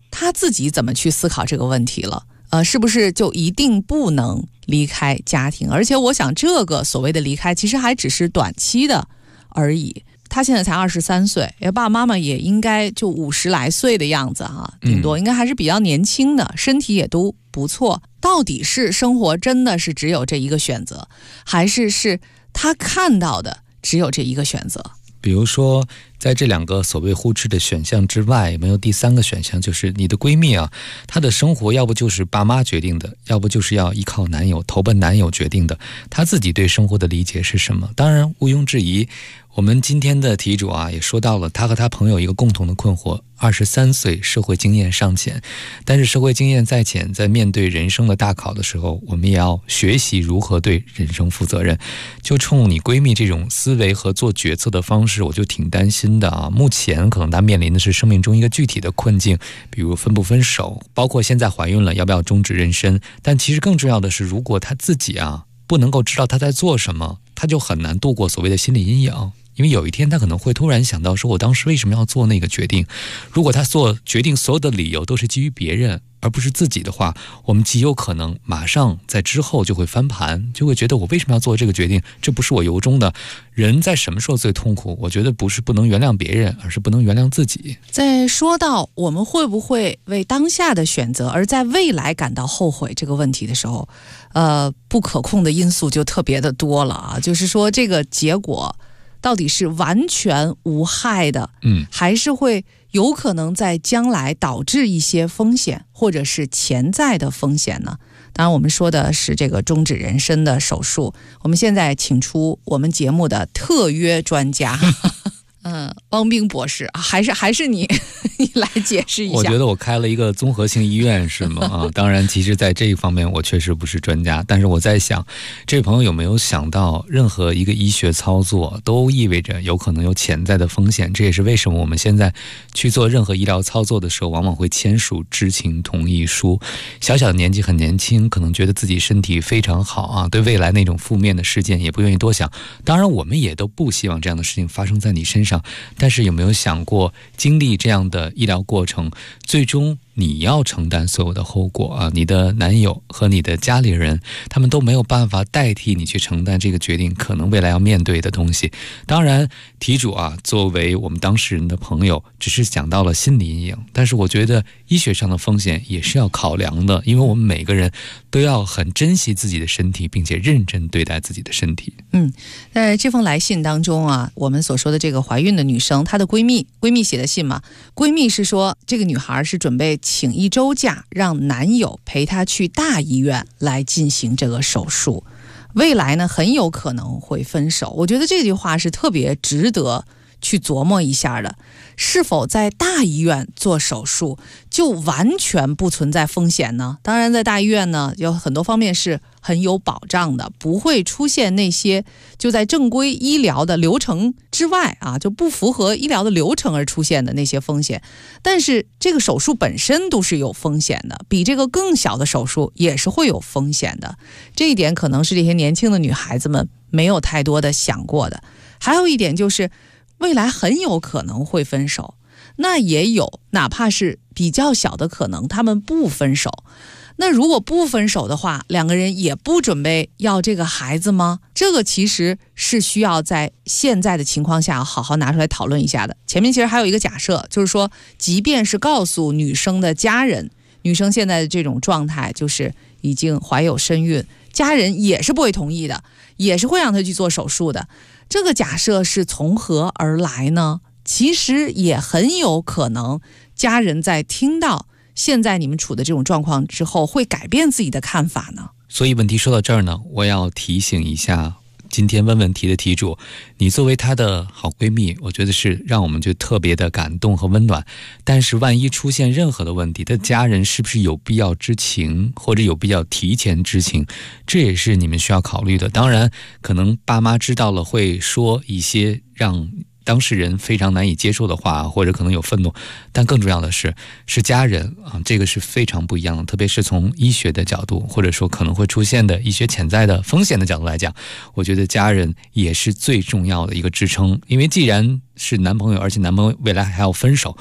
他自己怎么去思考这个问题了。是不是就一定不能离开家庭？而且我想这个所谓的离开其实还只是短期的而已。他现在才23岁，爸爸妈妈也应该就50来岁的样子哈，顶多应该还是比较年轻的，身体也都不错。到底是生活真的是只有这一个选择，还是他看到的只有这一个选择？ 比如说在这2个所谓互斥的选项之外，有没有第3个选项，就是你的闺蜜啊，她的生活要不就是爸妈决定的，要不就是要依靠男友，投奔男友决定的，她自己对生活的理解是什么？当然毋庸置疑，我们今天的题主啊也说到了他和他朋友一个共同的困惑，23岁社会经验尚浅，但是社会经验再浅，在面对人生的大考的时候，我们也要学习如何对人生负责任。就冲你闺蜜这种思维和做决策的方式，我就挺担心的啊。目前可能她面临的是生命中一个具体的困境，比如分不分手，包括现在怀孕了要不要终止妊娠。但其实更重要的是，如果她自己啊不能够知道她在做什么，她就很难度过所谓的心理阴影。因为有一天他可能会突然想到说，我当时为什么要做那个决定？如果他做决定所有的理由都是基于别人而不是自己的话，我们极有可能马上在之后就会翻盘，就会觉得我为什么要做这个决定？这不是我由衷的。人在什么时候最痛苦？我觉得不是不能原谅别人，而是不能原谅自己。 在说到我们会不会为当下的选择而在未来感到后悔这个问题的时候，不可控的因素就特别的多了啊。就是说这个结果到底是完全无害的，还是会有可能在将来导致一些风险，或者是潜在的风险呢？当然我们说的是这个终止妊娠的手术。我们现在请出我们节目的特约专家汪冰博士，还是你来解释一下。 我觉得我开了一个综合性医院是吗？当然其实在这一方面我确实不是专家，但是我在想，这位朋友有没有想到，任何一个医学操作都意味着有可能有潜在的风险。这也是为什么我们现在去做任何医疗操作的时候，往往会签署知情同意书。小小的年纪很年轻，可能觉得自己身体非常好啊，对未来那种负面的事件也不愿意多想。当然我们也都不希望这样的事情发生在你身上，但是有没有想过，经历这样的医疗过程，最终你要承担所有的后果啊！你的男友和你的家里人，他们都没有办法代替你去承担这个决定可能未来要面对的东西。当然题主啊，作为我们当事人的朋友，只是讲到了心理阴影，但是我觉得医学上的风险也是要考量的，因为我们每个人都要很珍惜自己的身体，并且认真对待自己的身体。 在这封来信当中啊，我们所说的这个怀孕的女生，她的闺蜜写的信嘛，闺蜜是说这个女孩是准备请1周假，让男友陪她去大医院来进行这个手术，未来呢很有可能会分手。我觉得这句话是特别值得去琢磨一下的。是否在大医院做手术就完全不存在风险呢？当然在大医院呢有很多方面是很有保障的，不会出现那些就在正规医疗的流程之外啊，就不符合医疗的流程而出现的那些风险。但是这个手术本身都是有风险的，比这个更小的手术也是会有风险的。这一点可能是这些年轻的女孩子们没有太多的想过的。还有一点就是未来很有可能会分手，那也有哪怕是比较小的可能他们不分手。那如果不分手的话，两个人也不准备要这个孩子吗？这个其实是需要在现在的情况下好好拿出来讨论一下的。前面其实还有一个假设，就是说即便是告诉女生的家人，女生现在的这种状态就是已经怀有身孕，家人也是不会同意的，也是会让她去做手术的。这个假设是从何而来呢？其实也很有可能家人在听到现在你们处的这种状况之后会改变自己的看法呢。 所以问题说到这儿呢，我要提醒一下今天问问题的题主，你作为她的好闺蜜，我觉得是让我们就特别的感动和温暖。但是万一出现任何的问题，她的家人是不是有必要知情，或者有必要提前知情，这也是你们需要考虑的。当然可能爸妈知道了会说一些让当事人非常难以接受的话，或者可能有愤怒，但更重要的是家人啊，这个是非常不一样的。特别是从医学的角度，或者说可能会出现的医学潜在的风险的角度来讲，我觉得家人也是最重要的一个支撑。因为既然是男朋友，而且男朋友未来还要分手，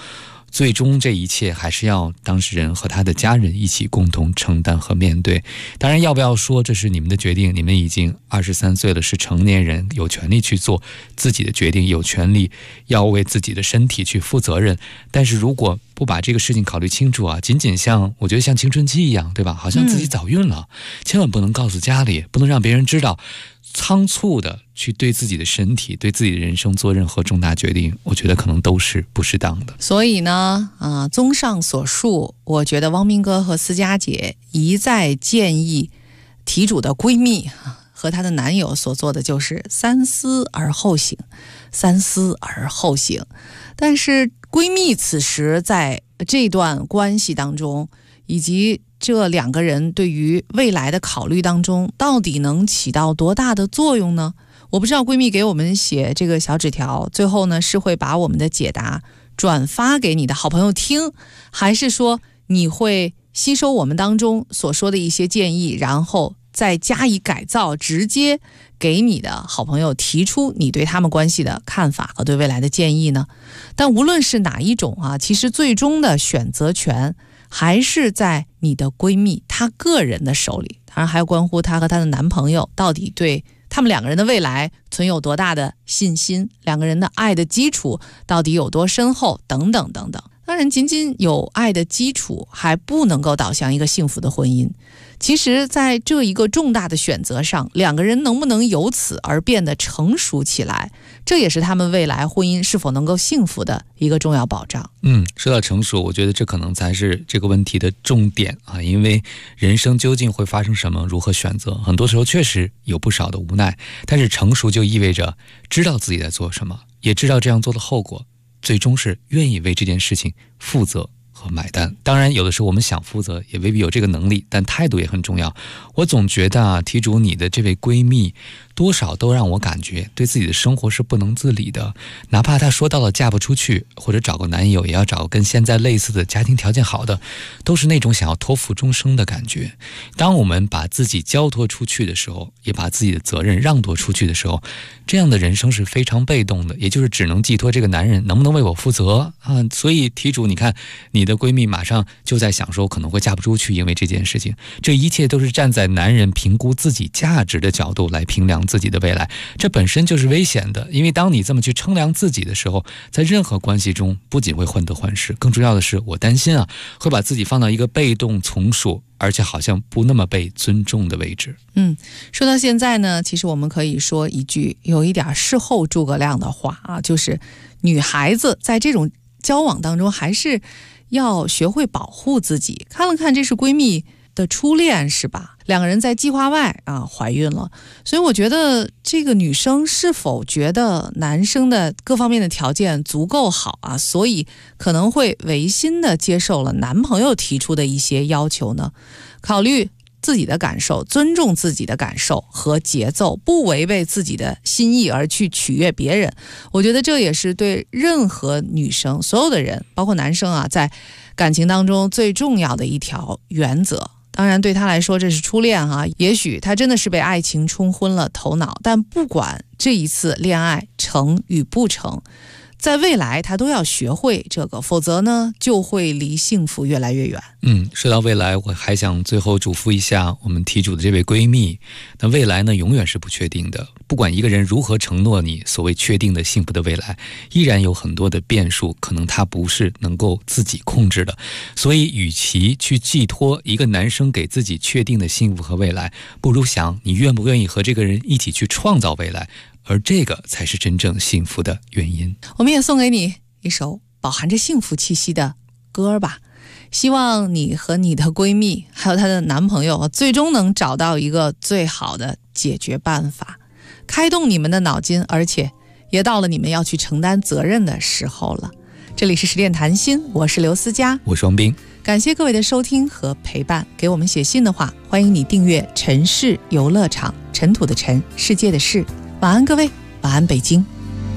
最终这一切还是要当事人和他的家人一起共同承担和面对。当然要不要说这是你们的决定，你们已经23岁了，是成年人，有权利去做自己的决定，有权利要为自己的身体去负责任。但是如果不把这个事情考虑清楚啊，仅仅像我觉得像青春期一样，对吧？好像自己早孕了，千万不能告诉家里，不能让别人知道，仓促的去对自己的身体、对自己的人生做任何重大决定，我觉得可能都是不适当的。 所以呢，综上所述，我觉得汪斌哥和思佳姐一再建议题主的闺蜜和她的男友所做的就是三思而后行，三思而后行。但是闺蜜此时在这段关系当中，以及这两个人对于未来的考虑当中，到底能起到多大的作用呢？我不知道闺蜜给我们写这个小纸条，最后呢是会把我们的解答转发给你的好朋友听，还是说你会吸收我们当中所说的一些建议，然后再加以改造，直接给你的好朋友提出你对他们关系的看法和对未来的建议呢？但无论是哪一种其实最终的选择权还是在你的闺蜜她个人的手里，当然还要关乎她和她的男朋友到底对他们两个人的未来存有多大的信心，两个人的爱的基础到底有多深厚等等等等。当然仅仅有爱的基础还不能够导向一个幸福的婚姻，其实在这一个重大的选择上，两个人能不能由此而变得成熟起来，这也是他们未来婚姻是否能够幸福的一个重要保障。 说到成熟，我觉得这可能才是这个问题的重点因为人生究竟会发生什么，如何选择，很多时候确实有不少的无奈，但是成熟就意味着知道自己在做什么，也知道这样做的后果，最终是愿意为这件事情负责和买单。当然有的时候我们想负责也未必有这个能力，但态度也很重要。我总觉得题主你的这位闺蜜多少都让我感觉对自己的生活是不能自理的，哪怕她说到了嫁不出去或者找个男友也要找跟现在类似的家庭条件好的，都是那种想要托付终生的感觉。当我们把自己交托出去的时候，也把自己的责任让渡出去的时候，这样的人生是非常被动的，也就是只能寄托这个男人能不能为我负责所以题主你看你的闺蜜马上就在想说可能会嫁不出去，因为这件事情，这一切都是站在男人评估自己价值的角度来评量自己的未来，这本身就是危险的。因为当你这么去称量自己的时候，在任何关系中不仅会患得患失，更重要的是我担心会把自己放到一个被动从属而且好像不那么被尊重的位置。 说到现在呢，其实我们可以说一句有一点事后诸葛亮的话就是女孩子在这种交往当中还是要学会保护自己。看了看这是闺蜜的初恋是吧，两个人在计划外怀孕了，所以我觉得这个女生是否觉得男生的各方面的条件足够好所以可能会违心的接受了男朋友提出的一些要求呢？考虑自己的感受，尊重自己的感受和节奏，不违背自己的心意而去取悦别人，我觉得这也是对任何女生，所有的人包括男生在感情当中最重要的一条原则。当然对他来说这是初恋也许他真的是被爱情冲昏了头脑，但不管这一次恋爱成与不成，在未来他都要学会这个，否则呢就会离幸福越来越远。 说到未来，我还想最后嘱咐一下我们题主的这位闺蜜，那未来呢永远是不确定的，不管一个人如何承诺你所谓确定的幸福的未来，依然有很多的变数，可能他不是能够自己控制的。所以与其去寄托一个男生给自己确定的幸福和未来，不如想你愿不愿意和这个人一起去创造未来，而这个才是真正幸福的原因。 我们也送给你一首饱含着幸福气息的歌吧，希望你和你的闺蜜还有她的男朋友最终能找到一个最好的解决办法，开动你们的脑筋，而且也到了你们要去承担责任的时候了。这里是十点谈心，我是刘思佳， 我是王斌， 感谢各位的收听和陪伴。给我们写信的话，欢迎你订阅尘世游乐场，尘土的尘，世界的事。晚安各位，晚安北京。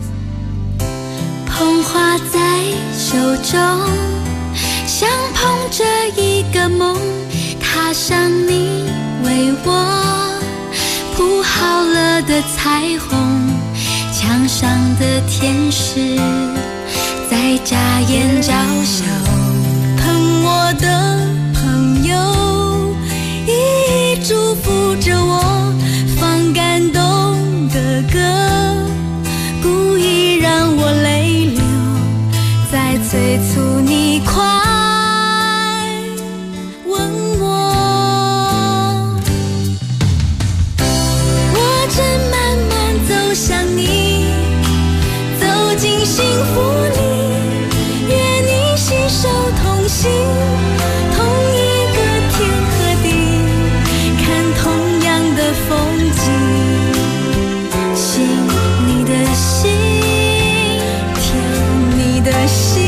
捧花在手中，像捧着一个梦，踏上你为我铺好了的彩虹，墙上的天使在眨眼嘲笑疼我的朋友，一一祝福着我放感动的歌，故意让我泪流，在催促你快吻我。我正慢慢走向你，走进幸福里，约你携手同行，同一个天和地，看同样的风景，信你的心，甜你的心。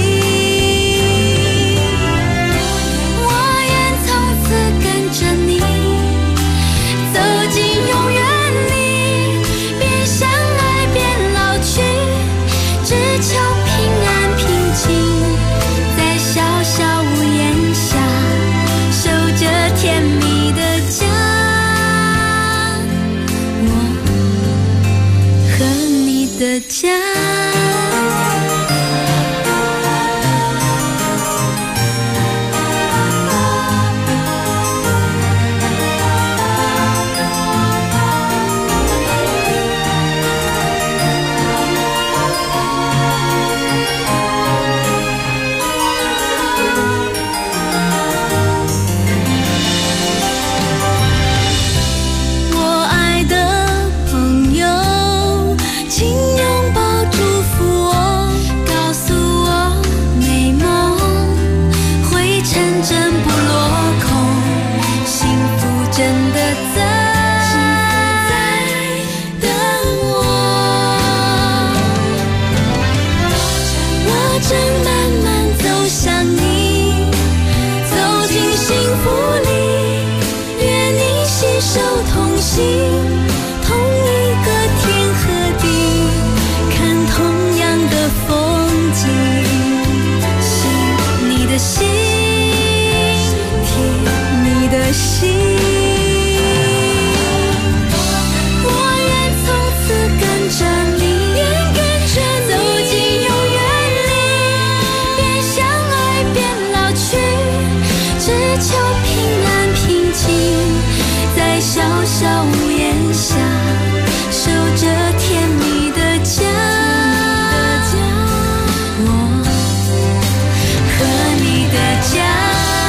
我愿从此跟着你，走进永远里，边相爱边老去，只求平安平静，在小小屋檐下守着甜蜜的家。我和你的家。我爱的朋友，请拥抱祝福我，告诉我美梦会成真不落空，幸福真的在等我。我正慢慢走向你，走进幸福里，约你携手同行，同一个天和地，看同样的风景，信你的心，甜你的心。我愿从此跟着你，走进永远里，边相爱边老去，只求平安平静，在小小屋檐下守着甜蜜的家。我和你的家。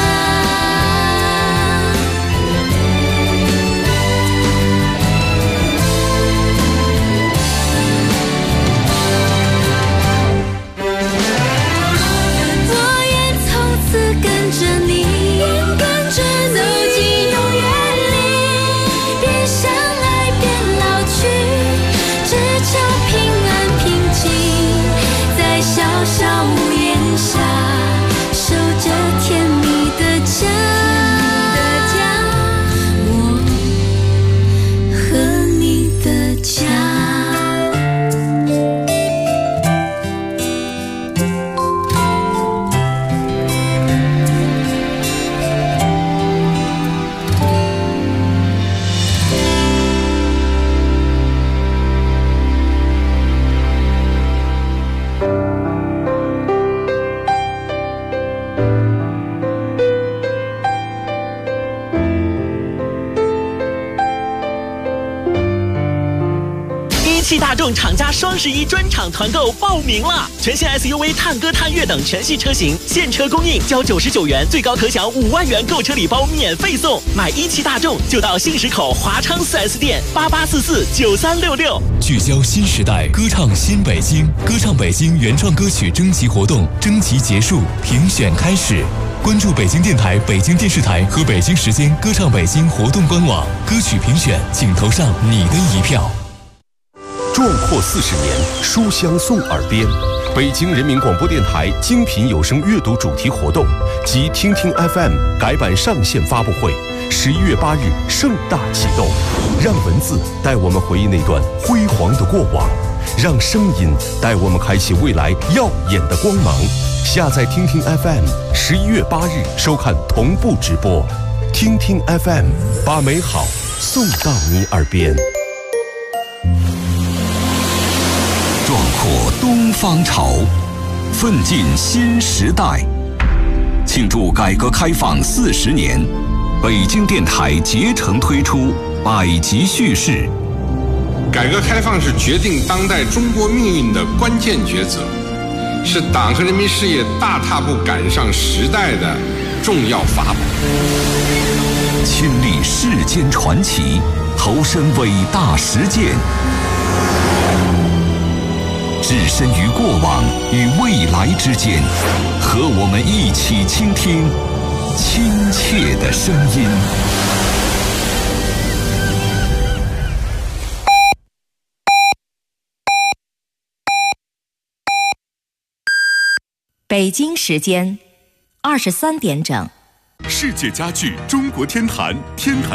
我愿从此跟着你，走进永远里，边相爱边老去，只求平安平静，在小小屋檐下守着甜蜜的家。我和你的家。 一汽大众厂家双11专场团购报名了，全新 SUV 探歌探岳等全系车型现车供应，交99元，最高可享5万元购车礼包免费送。买一汽大众就到信实口华昌 4S 店88449366。 聚焦新时代，歌唱新北京，歌唱北京原创歌曲征集活动征集结束，评选开始。关注北京电台、北京电视台和北京时间歌唱北京活动官网，歌曲评选，请投上你的一票。 壮阔40年，书香送耳边。北京人民广播电台精品有声阅读主题活动及听听 FM 改版上线发布会，11月8日盛大启动。让文字带我们回忆那段辉煌的过往，让声音带我们开启未来耀眼的光芒。下载听听 FM，11月8日收看同步直播。听听 FM， 把美好送到你耳边。壮阔东方潮， 奋进新时代。庆祝改革开放40年，北京电台竭诚推出百集叙事。 改革开放是决定当代中国命运的关键抉择，是党和人民事业大踏步赶上时代的重要法宝。 亲历世间传奇，投身伟大实践，置身于过往与未来之间，和我们一起倾听亲切的声音。 北京时间23点整。 世界家具中国天坛，天坛